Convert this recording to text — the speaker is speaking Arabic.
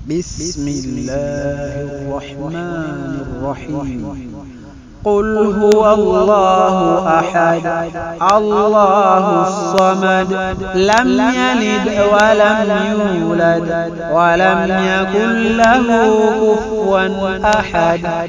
بسم الله الرحمن الرحيم. قل هو الله أحد الله الصمد لم يلد ولم يولد ولم يكن له كفوا أحد.